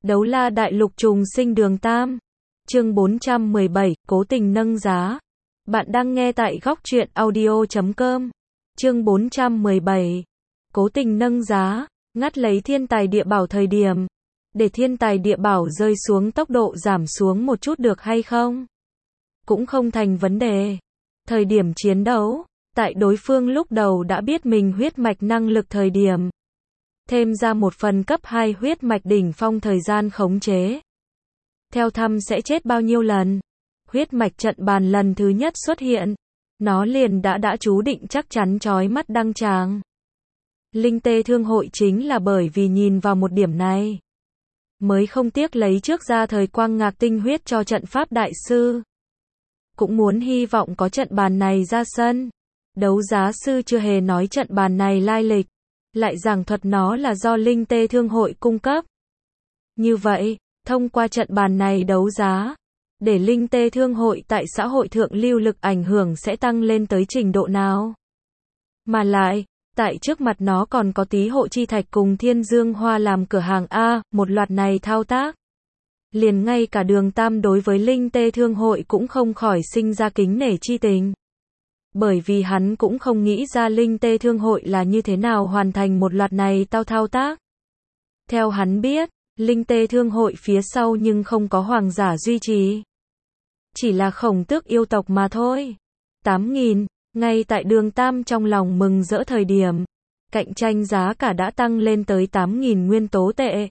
Đấu la đại lục trùng sinh đường Tam. Chương 417, cố tình nâng giá. Bạn đang nghe tại góc truyện audio.com. Chương 417, cố tình nâng giá, ngắt lấy thiên tài địa bảo thời điểm. Để thiên tài địa bảo rơi xuống tốc độ giảm xuống một chút được hay không? Cũng không thành vấn đề. Thời điểm chiến đấu, tại đối phương lúc đầu đã biết mình huyết mạch năng lực thời điểm. Thêm ra một phần cấp 2 huyết mạch đỉnh phong thời gian khống chế. Theo thăm sẽ chết bao nhiêu lần? Huyết mạch trận bàn lần thứ nhất xuất hiện. Nó liền đã chú định chắc chắn chói mắt đăng tràng. Linh tê thương hội chính là bởi vì nhìn vào một điểm này. Mới không tiếc lấy trước ra thời quang ngạc tinh huyết cho trận pháp đại sư. Cũng muốn hy vọng có trận bàn này ra sân. Đấu giá sư chưa hề nói trận bàn này lai lịch. Lại giảng thuật nó là do Linh tê thương hội cung cấp. Như vậy, thông qua trận bàn này đấu giá, để Linh tê thương hội tại xã hội thượng lưu lực ảnh hưởng sẽ tăng lên tới trình độ nào? Mà lại, tại trước mặt nó còn có Tý Hộ Chi Thạch cùng Thiên Dương Hoa làm cửa hàng A, một loạt này thao tác. Liền ngay cả đường Tam đối với Linh tê thương hội cũng không khỏi sinh ra kính nể chi tình. Bởi vì hắn cũng không nghĩ ra Linh tê thương hội là như thế nào hoàn thành một loạt này thao tác. Theo hắn biết, Linh tê thương hội phía sau nhưng không có hoàng giả duy trì. Chỉ là khổng tước yêu tộc mà thôi. 8.000, ngay tại đường Tam trong lòng mừng rỡ thời điểm. Cạnh tranh giá cả đã tăng lên tới 8.000 nguyên tố tệ.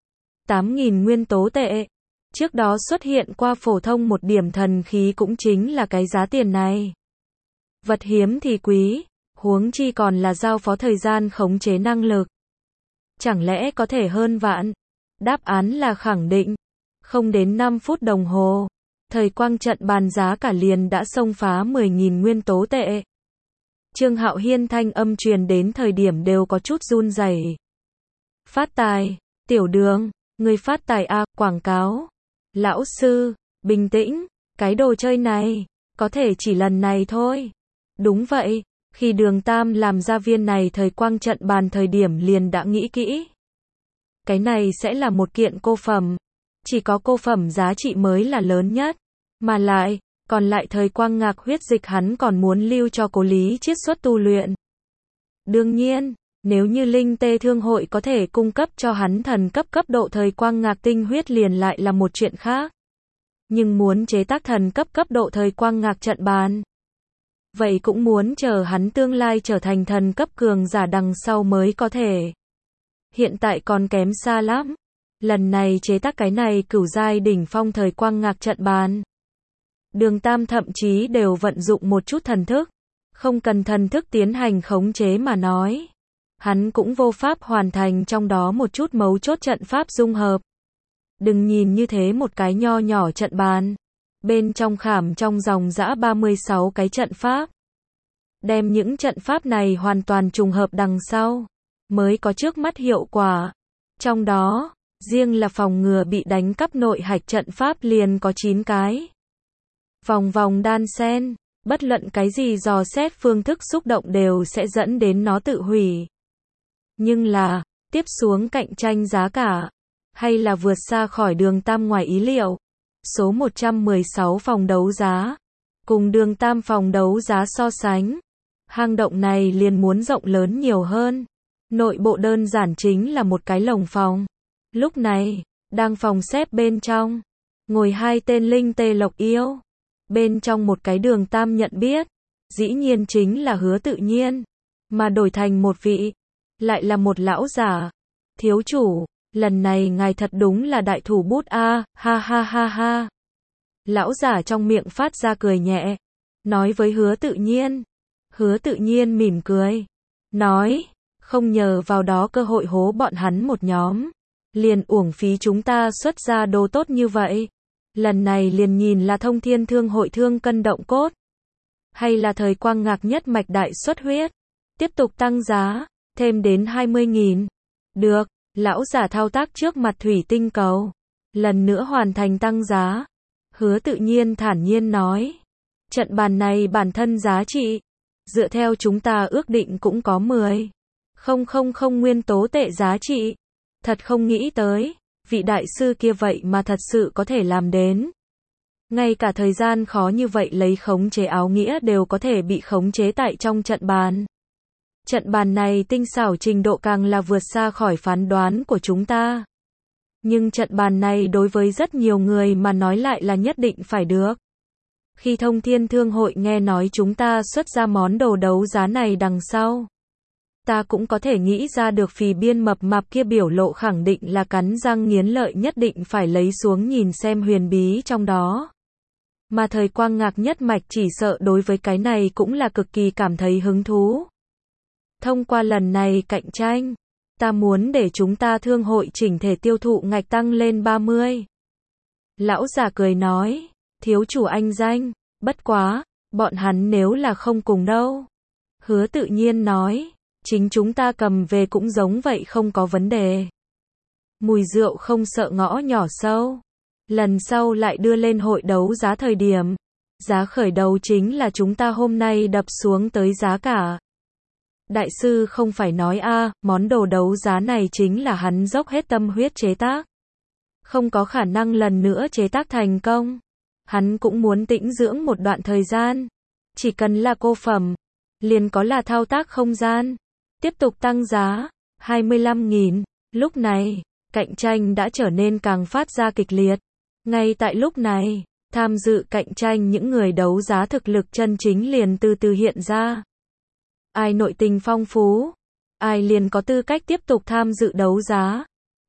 8.000 nguyên tố tệ. Trước đó xuất hiện qua phổ thông một điểm thần khí cũng chính là cái giá tiền này. Vật hiếm thì quý, huống chi còn là giao phó thời gian khống chế năng lực. Chẳng lẽ có thể hơn vạn? Đáp án là khẳng định. Không đến 5 phút đồng hồ, thời quang trận bàn giá cả liền đã xông phá 10.000 nguyên tố tệ. Trương Hạo Hiên thanh âm truyền đến thời điểm đều có chút run rẩy. Phát tài, tiểu đường, người phát tài a, quảng cáo. Lão sư, bình tĩnh, cái đồ chơi này, có thể chỉ lần này thôi. Đúng vậy, khi đường Tam làm ra viên này thời quang trận bàn thời điểm liền đã nghĩ kỹ. Cái này sẽ là một kiện cô phẩm. Chỉ có cô phẩm giá trị mới là lớn nhất. Mà lại, còn lại thời quang ngạc huyết dịch hắn còn muốn lưu cho Cố Lý chiết xuất tu luyện. Đương nhiên, nếu như Linh tê thương hội có thể cung cấp cho hắn thần cấp độ thời quang ngạc tinh huyết liền lại là một chuyện khác. Nhưng muốn chế tác thần cấp độ thời quang ngạc trận bàn. Vậy cũng muốn chờ hắn tương lai trở thành thần cấp cường giả đằng sau mới có thể. Hiện tại còn kém xa lắm. Lần này chế tác cái này cửu giai đỉnh phong thời quang ngạc trận bàn. Đường Tam thậm chí đều vận dụng một chút thần thức. Không cần thần thức tiến hành khống chế mà nói. Hắn cũng vô pháp hoàn thành trong đó một chút mấu chốt trận pháp dung hợp. Đừng nhìn như thế một cái nho nhỏ trận bàn. Bên trong khảm trong dòng dã 36 cái trận pháp. Đem những trận pháp này hoàn toàn trùng hợp đằng sau. Mới có trước mắt hiệu quả. Trong đó, riêng là phòng ngừa bị đánh cắp nội hạch trận pháp liền có 9 cái. Vòng vòng đan xen, bất luận cái gì dò xét phương thức xúc động đều sẽ dẫn đến nó tự hủy. Nhưng là, tiếp xuống cạnh tranh giá cả, hay là vượt xa khỏi đường Tam ngoài ý liệu. Số 116 phòng đấu giá, cùng đường Tam phòng đấu giá so sánh. Hang động này liền muốn rộng lớn nhiều hơn. Nội bộ đơn giản chính là một cái lồng phòng. Lúc này, đang phòng xếp bên trong, ngồi hai tên linh tê lộc yêu. Bên trong một cái đường Tam nhận biết, dĩ nhiên chính là Hứa Tự Nhiên. Mà đổi thành một vị, lại là một lão giả. Thiếu chủ, lần này ngài thật đúng là đại thủ bút a, ha ha ha ha. Lão giả trong miệng phát ra cười nhẹ, nói với Hứa Tự Nhiên. Hứa Tự Nhiên mỉm cười, nói, không nhờ vào đó cơ hội hố bọn hắn một nhóm. Liền uổng phí chúng ta xuất ra đồ tốt như vậy. Lần này liền nhìn là Thông Thiên Thương hội thương cân động cốt. Hay là thời quang ngạc nhất mạch đại xuất huyết. Tiếp tục tăng giá, thêm đến 20.000. Được, lão giả thao tác trước mặt thủy tinh cầu. Lần nữa hoàn thành tăng giá. Hứa Tự Nhiên thản nhiên nói. Trận bàn này bản thân giá trị. Dựa theo chúng ta ước định cũng có 10.000 nguyên tố tệ giá trị. Thật không nghĩ tới. vị đại sư kia vậy mà thật sự có thể làm đến. Ngay cả thời gian khó như vậy lấy khống chế áo nghĩa đều có thể bị khống chế tại trong trận bàn. Trận bàn này tinh xảo trình độ càng là vượt xa khỏi phán đoán của chúng ta. Nhưng trận bàn này đối với rất nhiều người mà nói lại là nhất định phải được. Khi Thông Thiên Thương hội nghe nói chúng ta xuất ra món đồ đấu giá này đằng sau, ta cũng có thể nghĩ ra được Phì Biên mập mạp kia biểu lộ khẳng định là cắn răng nghiến lợi nhất định phải lấy xuống nhìn xem huyền bí trong đó. Mà thời Quang Ngạc nhất mạch chỉ sợ đối với cái này cũng là cực kỳ cảm thấy hứng thú. Thông qua lần này cạnh tranh, ta muốn để chúng ta thương hội chỉnh thể tiêu thụ ngạch tăng lên 30. Lão già cười nói, thiếu chủ anh danh, bất quá, bọn hắn nếu là không cùng đâu. Hứa Tự Nhiên nói, chính chúng ta cầm về cũng giống vậy không có vấn đề. Mùi rượu không sợ ngõ nhỏ sâu. Lần sau lại đưa lên hội đấu giá thời điểm. Giá khởi đầu chính là chúng ta hôm nay đập xuống tới giá cả. Đại sư không phải nói món đồ đấu giá này chính là hắn dốc hết tâm huyết chế tác. Không có khả năng lần nữa chế tác thành công. Hắn cũng muốn tĩnh dưỡng một đoạn thời gian. Chỉ cần là cô phẩm, liền có là thao tác không gian. Tiếp tục tăng giá, 25.000. Lúc này, cạnh tranh đã trở nên càng phát ra kịch liệt. Ngay tại lúc này, tham dự cạnh tranh những người đấu giá thực lực chân chính liền từ từ hiện ra. Ai nội tình phong phú, ai liền có tư cách tiếp tục tham dự đấu giá.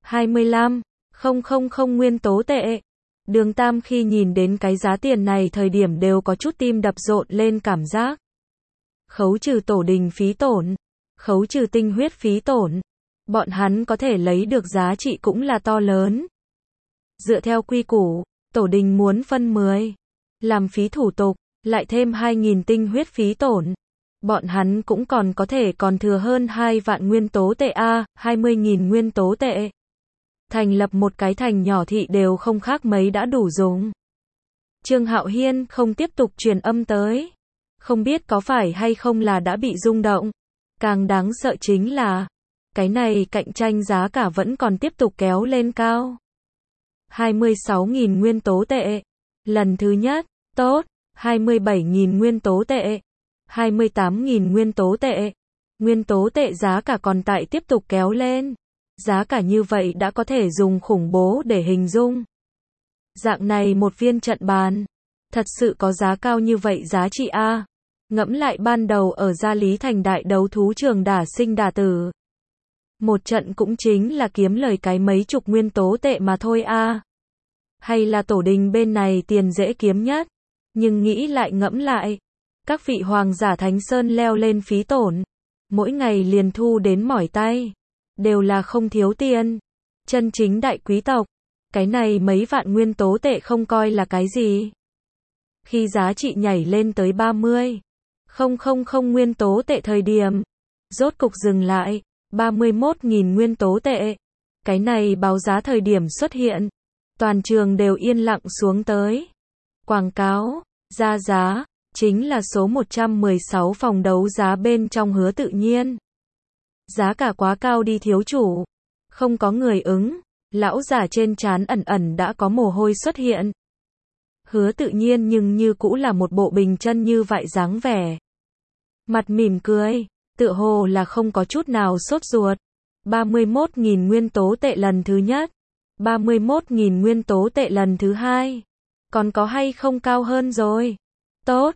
25.000 nguyên tố tệ. Đường Tam khi nhìn đến cái giá tiền này thời điểm đều có chút tim đập rộn lên cảm giác. Khấu trừ tổ đình phí tổn, khấu trừ tinh huyết phí tổn, bọn hắn có thể lấy được giá trị cũng là to lớn. Dựa theo quy củ, tổ đình muốn phân 10, làm phí thủ tục, lại thêm 2.000 tinh huyết phí tổn. Bọn hắn cũng còn có thể còn thừa hơn 2 vạn nguyên tố tệ 20.000 nguyên tố tệ. Thành lập một cái thành nhỏ thị đều không khác mấy đã đủ dùng. Trương Hạo Hiên không tiếp tục truyền âm tới. Không biết có phải hay không là đã bị rung động. Càng đáng sợ chính là, cái này cạnh tranh giá cả vẫn còn tiếp tục kéo lên cao. 26.000 nguyên tố tệ. Lần thứ nhất, tốt, 27.000 nguyên tố tệ. 28.000 nguyên tố tệ. Nguyên tố tệ giá cả còn tại tiếp tục kéo lên. Giá cả như vậy đã có thể dùng khủng bố để hình dung. Dạng này một viên trận bàn, thật sự có giá cao như vậy giá trị Ngẫm lại ban đầu ở Gia Lý Thành đại đấu thú trường đả sinh đả tử. Một trận cũng chính là kiếm lời cái mấy chục nguyên tố tệ mà thôi Hay là tổ đình bên này tiền dễ kiếm nhất. Nhưng nghĩ lại ngẫm lại. Các vị hoàng giả Thánh Sơn leo lên phí tổn. Mỗi ngày liền thu đến mỏi tay. Đều là không thiếu tiền. Chân chính đại quý tộc. Cái này mấy vạn nguyên tố tệ không coi là cái gì. Khi giá trị nhảy lên tới 30.000 nguyên tố tệ thời điểm. Rốt cục dừng lại. 31.000 nguyên tố tệ. Cái này báo giá thời điểm xuất hiện. Toàn trường đều yên lặng xuống tới. Quảng cáo, ra giá, chính là số 116 phòng đấu giá bên trong Hứa Tự Nhiên. Giá cả quá cao đi thiếu chủ. Không có người ứng. Lão giả trên trán ẩn ẩn đã có mồ hôi xuất hiện. Hứa Tự Nhiên nhưng như cũ là một bộ bình chân như vậy dáng vẻ. Mặt mỉm cười, tựa hồ là không có chút nào sốt ruột. 31.000 nguyên tố tệ lần thứ nhất. 31.000 nguyên tố tệ lần thứ hai. Còn có hay không cao hơn rồi? Tốt,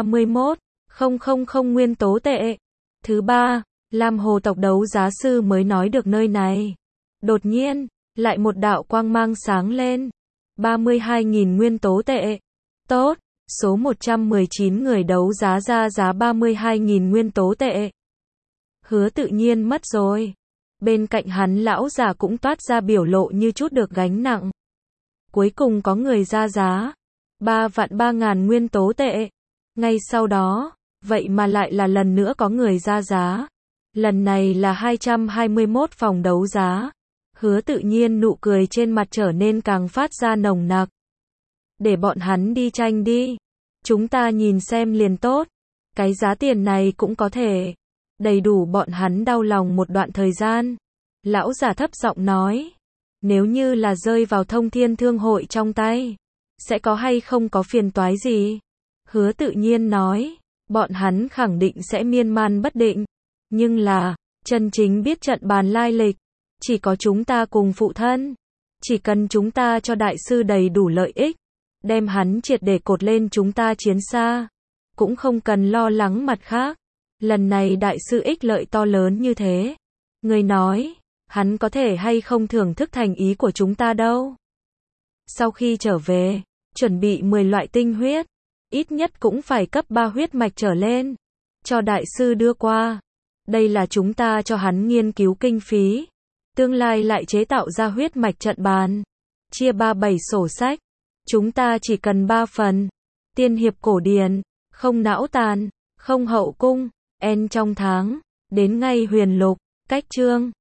31.000 nguyên tố tệ. Thứ ba, Lam Hồ tộc đấu giá sư mới nói được nơi này. Đột nhiên, lại một đạo quang mang sáng lên. 32.000 nguyên tố tệ. Tốt, số 119 người đấu giá ra giá 32.000 nguyên tố tệ. Hứa Tự Nhiên mất rồi. Bên cạnh hắn lão già cũng toát ra biểu lộ như chút được gánh nặng. Cuối cùng có người ra giá 3.300.000 nguyên tố tệ. Ngay sau đó, vậy mà lại là lần nữa có người ra giá. Lần này là 221 phòng đấu giá. Hứa Tự Nhiên nụ cười trên mặt trở nên càng phát ra nồng nặc. Để bọn hắn đi tranh đi. Chúng ta nhìn xem liền tốt. Cái giá tiền này cũng có thể đầy đủ bọn hắn đau lòng một đoạn thời gian. Lão già thấp giọng nói. Nếu như là rơi vào Thông Thiên Thương hội trong tay, sẽ có hay không có phiền toái gì? Hứa Tự Nhiên nói, bọn hắn khẳng định sẽ miên man bất định, nhưng là, chân chính biết trận bàn lai lịch, chỉ có chúng ta cùng phụ thân. Chỉ cần chúng ta cho đại sư đầy đủ lợi ích, đem hắn triệt để cột lên chúng ta chiến xa, cũng không cần lo lắng mặt khác. Lần này đại sư ích lợi to lớn như thế, người nói, hắn có thể hay không thưởng thức thành ý của chúng ta đâu. Sau khi trở về, chuẩn bị 10 loại tinh huyết, ít nhất cũng phải cấp 3 huyết mạch trở lên, cho đại sư đưa qua. Đây là chúng ta cho hắn nghiên cứu kinh phí, tương lai lại chế tạo ra huyết mạch trận bàn, chia 37 sổ sách, chúng ta chỉ cần 3 phần, tiên hiệp cổ điển, không não tàn, không hậu cung, en trong tháng, đến ngay huyền lục, cách chương.